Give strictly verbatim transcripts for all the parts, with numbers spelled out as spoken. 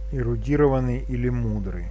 эрудированный или мудрый.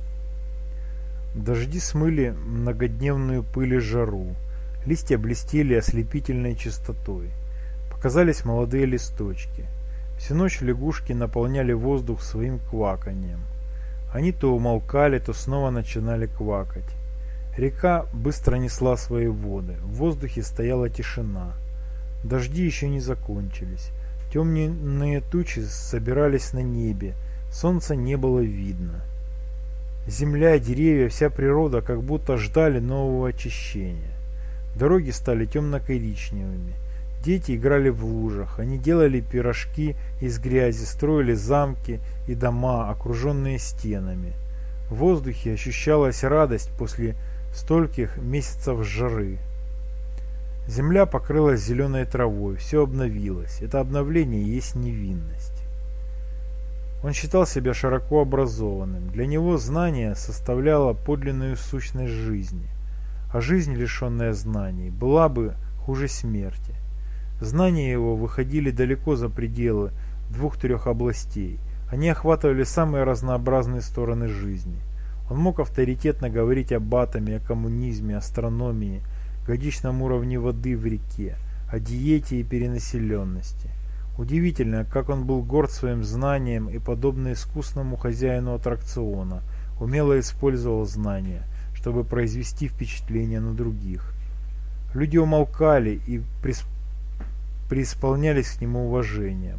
Дожди смыли многодневную пыль и жару, листья блестели ослепительной чистотой, показались молодые листочки. Всю ночь лягушки наполняли воздух своим кваканьем. Они то умолкали, то снова начинали квакать. Река быстро несла свои воды, в воздухе стояла тишина. Дожди еще не закончились. Темные тучи собирались на небе, солнца не было видно. Земля, деревья, вся природа как будто ждали нового очищения. Дороги стали темно-коричневыми. Дети играли в лужах, они делали пирожки из грязи, строили замки и дома, окруженные стенами. В воздухе ощущалась радость после стольких месяцев жары. Земля покрылась зеленой травой, все обновилось. Это обновление есть невинность. Он считал себя широко образованным. Для него знание составляло подлинную сущность жизни. А жизнь, лишенная знаний, была бы хуже смерти. Знания его выходили далеко за пределы двух-трех областей. Они охватывали самые разнообразные стороны жизни. Он мог авторитетно говорить об атоме, о коммунизме, астрономии, годичном уровне воды в реке, о диете и перенаселенности. Удивительно, как он был горд своим знанием и, подобно искусному хозяину аттракциона, умело использовал знания, чтобы произвести впечатление на других. Люди умолкали и преисполнялись к нему уважением.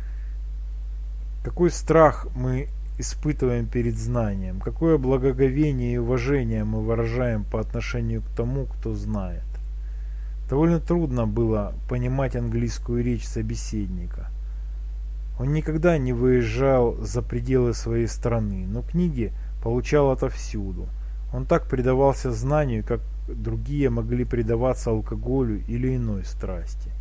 Какой страх мы испытываем перед знанием, какое благоговение и уважение мы выражаем по отношению к тому, кто знает. Довольно трудно было понимать английскую речь собеседника. Он никогда не выезжал за пределы своей страны, но книги получал отовсюду. Он так предавался знанию, как другие могли предаваться алкоголю или иной страсти.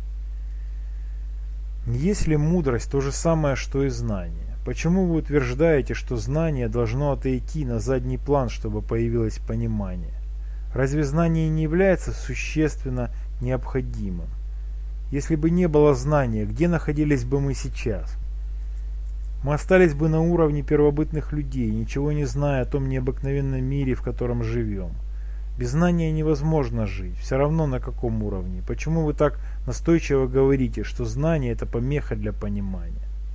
Не есть ли мудрость то же самое, что и знание? Почему вы утверждаете, что знание должно отойти на задний план, чтобы появилось понимание? Разве знание не является существенно необходимым? Если бы не было знания, где находились бы мы сейчас? Мы остались бы на уровне первобытных людей, ничего не зная о том необыкновенном мире, в котором живем. Без знания невозможно жить, все равно на каком уровне. Почему вы так настойчиво говорите, что знание – это помеха для понимания?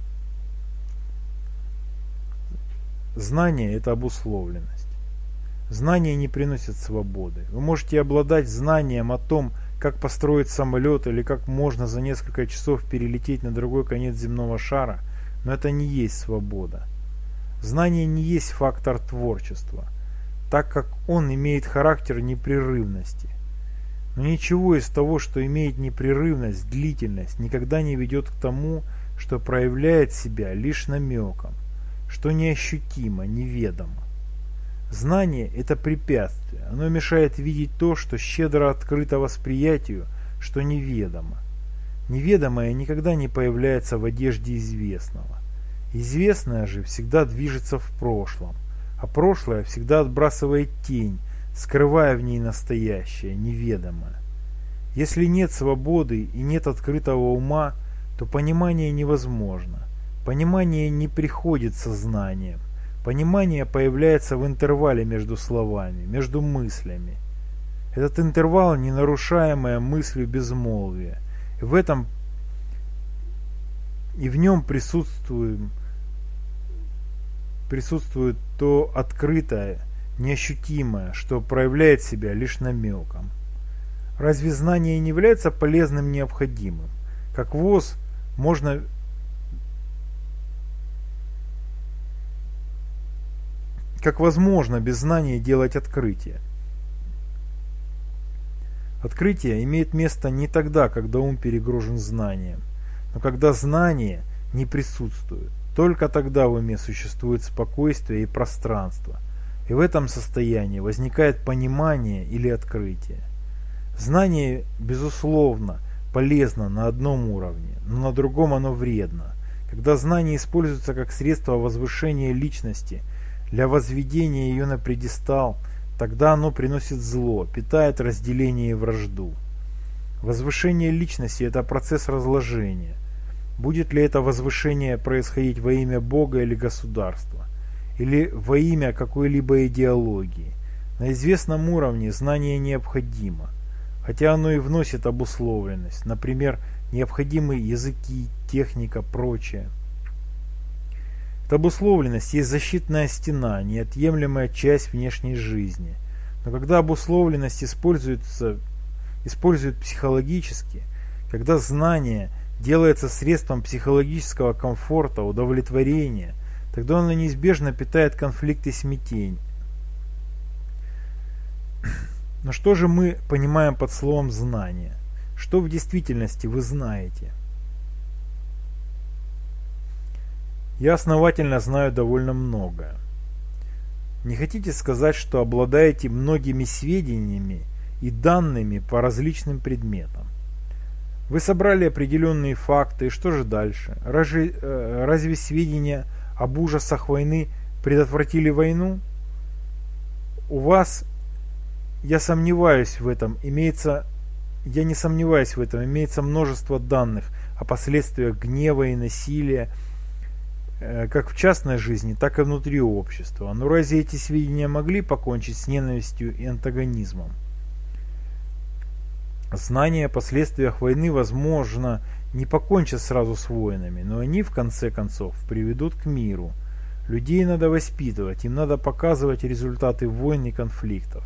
Знание – это обусловленность. Знание не приносит свободы. Вы можете обладать знанием о том, как построить самолет или как можно за несколько часов перелететь на другой конец земного шара, но это не есть свобода. Знание не есть фактор творчества, так как он имеет характер непрерывности. Но ничего из того, что имеет непрерывность, длительность, никогда не ведет к тому, что проявляет себя лишь намеком, что неощутимо, неведомо. Знание – это препятствие, оно мешает видеть то, что щедро открыто восприятию, что неведомо. Неведомое никогда не появляется в одежде известного. Известное же всегда движется в прошлом, а прошлое всегда отбрасывает тень, скрывая в ней настоящее, неведомое. Если нет свободы и нет открытого ума, то понимание невозможно. Понимание не приходит со знанием. Понимание появляется в интервале между словами, между мыслями. Этот интервал – ненарушаемое мыслью безмолвие. И в этом и в нем присутствует, присутствует то открытое, неощутимое, что проявляет себя лишь намеком. Разве знание не является полезным, необходимым? Как воз можно Как возможно без знания делать открытие? Открытие имеет место не тогда, когда ум перегружен знанием, но когда знание не присутствует. Только тогда в уме существует спокойствие и пространство, и в этом состоянии возникает понимание или открытие. Знание, безусловно, полезно на одном уровне, но на другом оно вредно. Когда знание используется как средство возвышения личности, для возведения ее на пьедестал, тогда оно приносит зло, питает разделение и вражду. Возвышение личности – это процесс разложения. Будет ли это возвышение происходить во имя Бога или государства, или во имя какой-либо идеологии. На известном уровне знание необходимо, хотя оно и вносит обусловленность, например, необходимые языки, техника, прочее. Эта обусловленность есть защитная стена, неотъемлемая часть внешней жизни. Но когда обусловленность используется, используют психологически, когда знание делается средством психологического комфорта, удовлетворения, тогда оно неизбежно питает конфликт и смятение. Но что же мы понимаем под словом «знание»? Что в действительности вы знаете? Я основательно знаю довольно многое. Не хотите сказать, что обладаете многими сведениями и данными по различным предметам? Вы собрали определенные факты, и что же дальше? Разве, разве сведения об ужасах войны предотвратили войну? У вас, я сомневаюсь в этом, имеется, я не сомневаюсь в этом, имеется множество данных о последствиях гнева и насилия, как в частной жизни, так и внутри общества. Но разве эти сведения могли покончить с ненавистью и антагонизмом? Знания о последствиях войны, возможно, не покончат сразу с войнами, но они, в конце концов, приведут к миру. Людей надо воспитывать, им надо показывать результаты войн и конфликтов.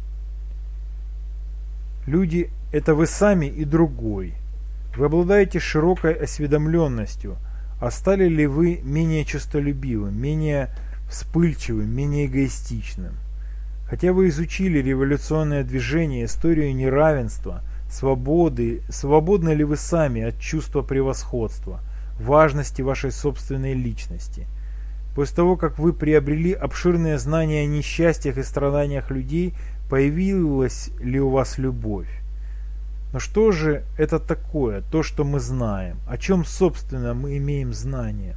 Люди – это вы сами и другой. Вы обладаете широкой осведомленностью, а стали ли вы менее честолюбивым, менее вспыльчивым, менее эгоистичным? Хотя вы изучили революционное движение, историю неравенства, свободы, свободны ли вы сами от чувства превосходства, важности вашей собственной личности? После того, как вы приобрели обширные знания о несчастьях и страданиях людей, появилась ли у вас любовь? Но что же это такое, то, что мы знаем? О чем, собственно, мы имеем знание?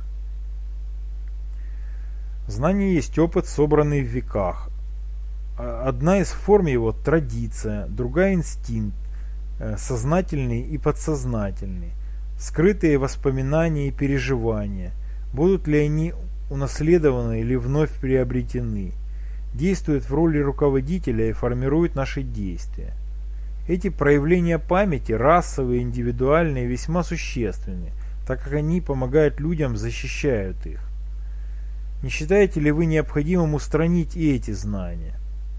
Знание есть опыт, собранный в веках. Одна из форм его – традиция, другая – инстинкт, сознательный и подсознательный, скрытые воспоминания и переживания. Будут ли они унаследованы или вновь приобретены? Действуют в роли руководителя и формируют наши действия. Эти проявления памяти, расовые, индивидуальные, весьма существенны, так как они помогают людям, защищают их. Не считаете ли вы необходимым устранить и эти знания?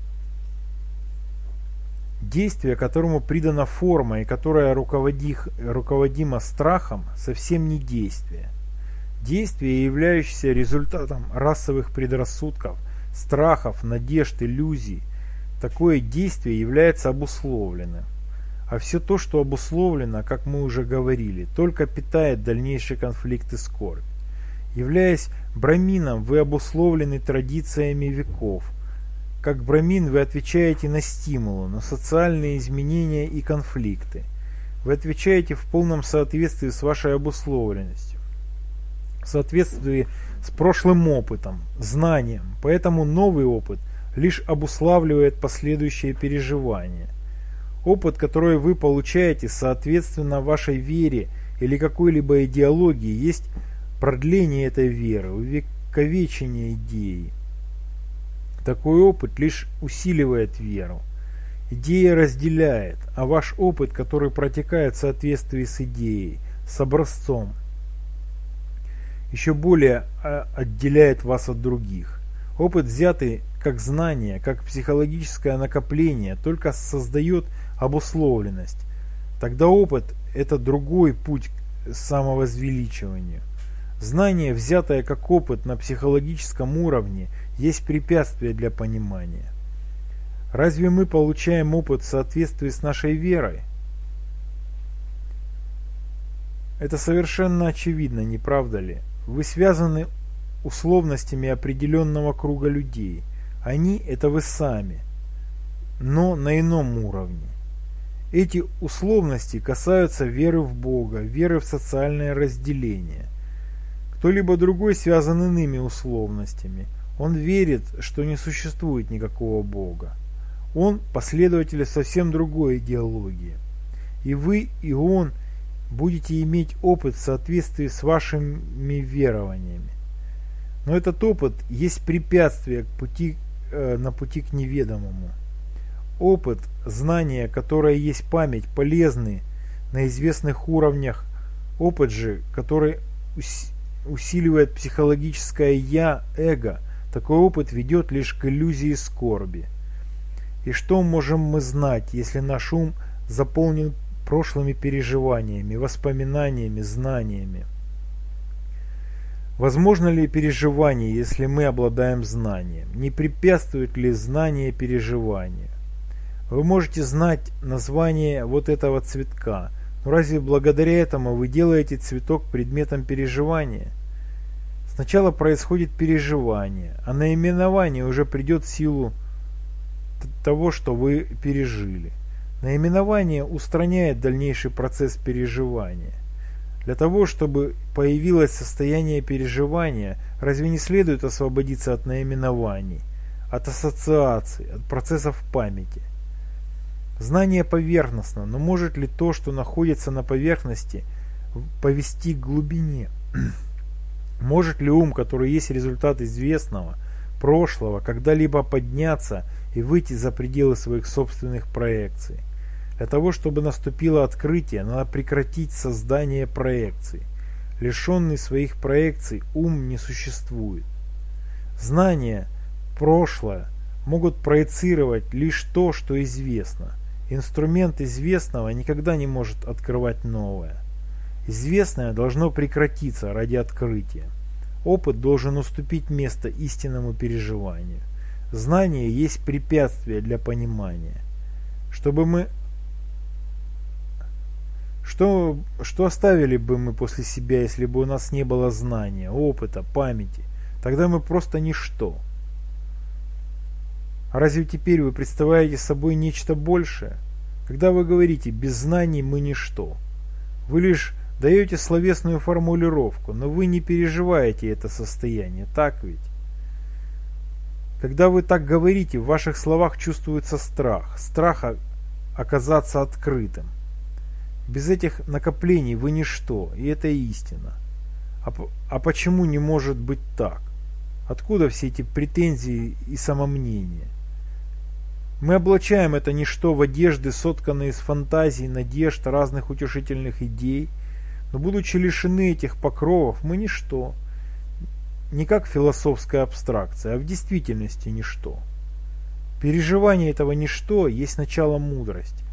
Действие, которому придана форма и которое руководимо страхом, совсем не действие. Действие, являющееся результатом расовых предрассудков, страхов, надежд, иллюзий, такое действие является обусловленным. А все то, что обусловлено, как мы уже говорили, только питает дальнейший конфликт и скорбь. Являясь брамином, вы обусловлены традициями веков. Как брамин вы отвечаете на стимулы, на социальные изменения и конфликты. Вы отвечаете в полном соответствии с вашей обусловленностью, в соответствии с прошлым опытом, знанием. Поэтому новый опыт лишь обуславливает последующие переживания. Опыт, который вы получаете соответственно вашей вере или какой-либо идеологии, есть продление этой веры, увековечение идеи. Такой опыт лишь усиливает веру. Идея разделяет, а ваш опыт, который протекает в соответствии с идеей, с образцом, еще более отделяет вас от других. Опыт, взятый как знание, как психологическое накопление, только создает обусловленность. Тогда опыт – это другой путь к самовозвеличиванию. Знание, взятое как опыт на психологическом уровне, есть препятствие для понимания. Разве мы получаем опыт в соответствии с нашей верой? Это совершенно очевидно, не правда ли? Вы связаны условностями определенного круга людей. Они – это вы сами, но на ином уровне. Эти условности касаются веры в Бога, веры в социальное разделение. Кто-либо другой связан иными условностями. Он верит, что не существует никакого Бога. Он последователь совсем другой идеологии. И вы, и он будете иметь опыт в соответствии с вашими верованиями. Но этот опыт есть препятствие к пути, э, на пути к неведомому. Опыт, знания, которое есть память, полезны на известных уровнях. Опыт же, который усиливает психологическое «я», эго, такой опыт ведет лишь к иллюзии скорби. И что можем мы знать, если наш ум заполнен прошлыми переживаниями, воспоминаниями, знаниями? Возможно ли переживание, если мы обладаем знанием? Не препятствует ли знание переживанию? Вы можете знать название вот этого цветка, но разве благодаря этому вы делаете цветок предметом переживания? Сначала происходит переживание, а наименование уже придет в силу того, что вы пережили. Наименование устраняет дальнейший процесс переживания. Для того, чтобы появилось состояние переживания, разве не следует освободиться от наименований, от ассоциаций, от процессов памяти? Знание поверхностно, но может ли то, что находится на поверхности, повести к глубине? Может ли ум, который есть результат известного, прошлого, когда-либо подняться и выйти за пределы своих собственных проекций? Для того, чтобы наступило открытие, надо прекратить создание проекций. Лишенный своих проекций ум не существует. Знания, прошлое могут проецировать лишь то, что известно. Инструмент известного никогда не может открывать новое. Известное должно прекратиться ради открытия. Опыт должен уступить место истинному переживанию. Знание есть препятствие для понимания. Чтобы мы Что, что оставили бы мы после себя, если бы у нас не было знания, опыта, памяти? Тогда мы просто ничто. А разве теперь вы представляете собой нечто большее? Когда вы говорите «без знаний мы ничто», вы лишь даете словесную формулировку, но вы не переживаете это состояние, так ведь? Когда вы так говорите, в ваших словах чувствуется страх, страх оказаться открытым. Без этих накоплений вы ничто, и это истина. А, а почему не может быть так? Откуда все эти претензии и самомнения? Мы облачаем это ничто в одежды, сотканные из фантазий, надежд, разных утешительных идей, но будучи лишены этих покровов, мы ничто. Не как философская абстракция, а в действительности ничто. Переживание этого ничто есть начало мудрости.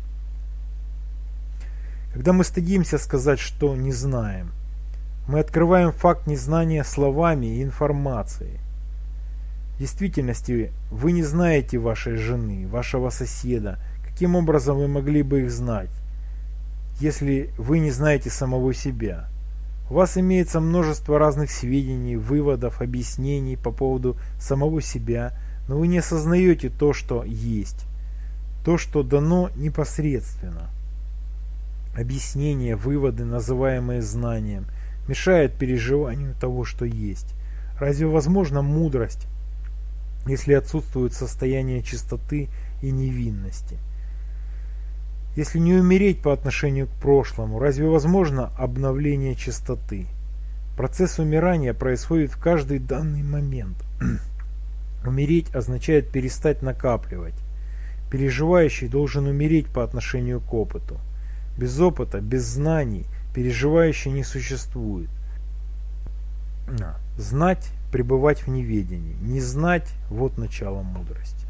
Когда мы стыдимся сказать, что не знаем, мы открываем факт незнания словами и информацией. В действительности вы не знаете вашей жены, вашего соседа. Каким образом вы могли бы их знать, если вы не знаете самого себя? У вас имеется множество разных сведений, выводов, объяснений по поводу самого себя, но вы не осознаете то, что есть, то, что дано непосредственно. Объяснения, выводы, называемые знанием, мешают переживанию того, что есть. Разве возможна мудрость, если отсутствует состояние чистоты и невинности? Если не умереть по отношению к прошлому, разве возможно обновление чистоты? Процесс умирания происходит в каждый данный момент. Умереть означает перестать накапливать. Переживающий должен умереть по отношению к опыту. Без опыта, без знаний, переживающий не существует. Знать – пребывать в неведении. Не знать – вот начало мудрости.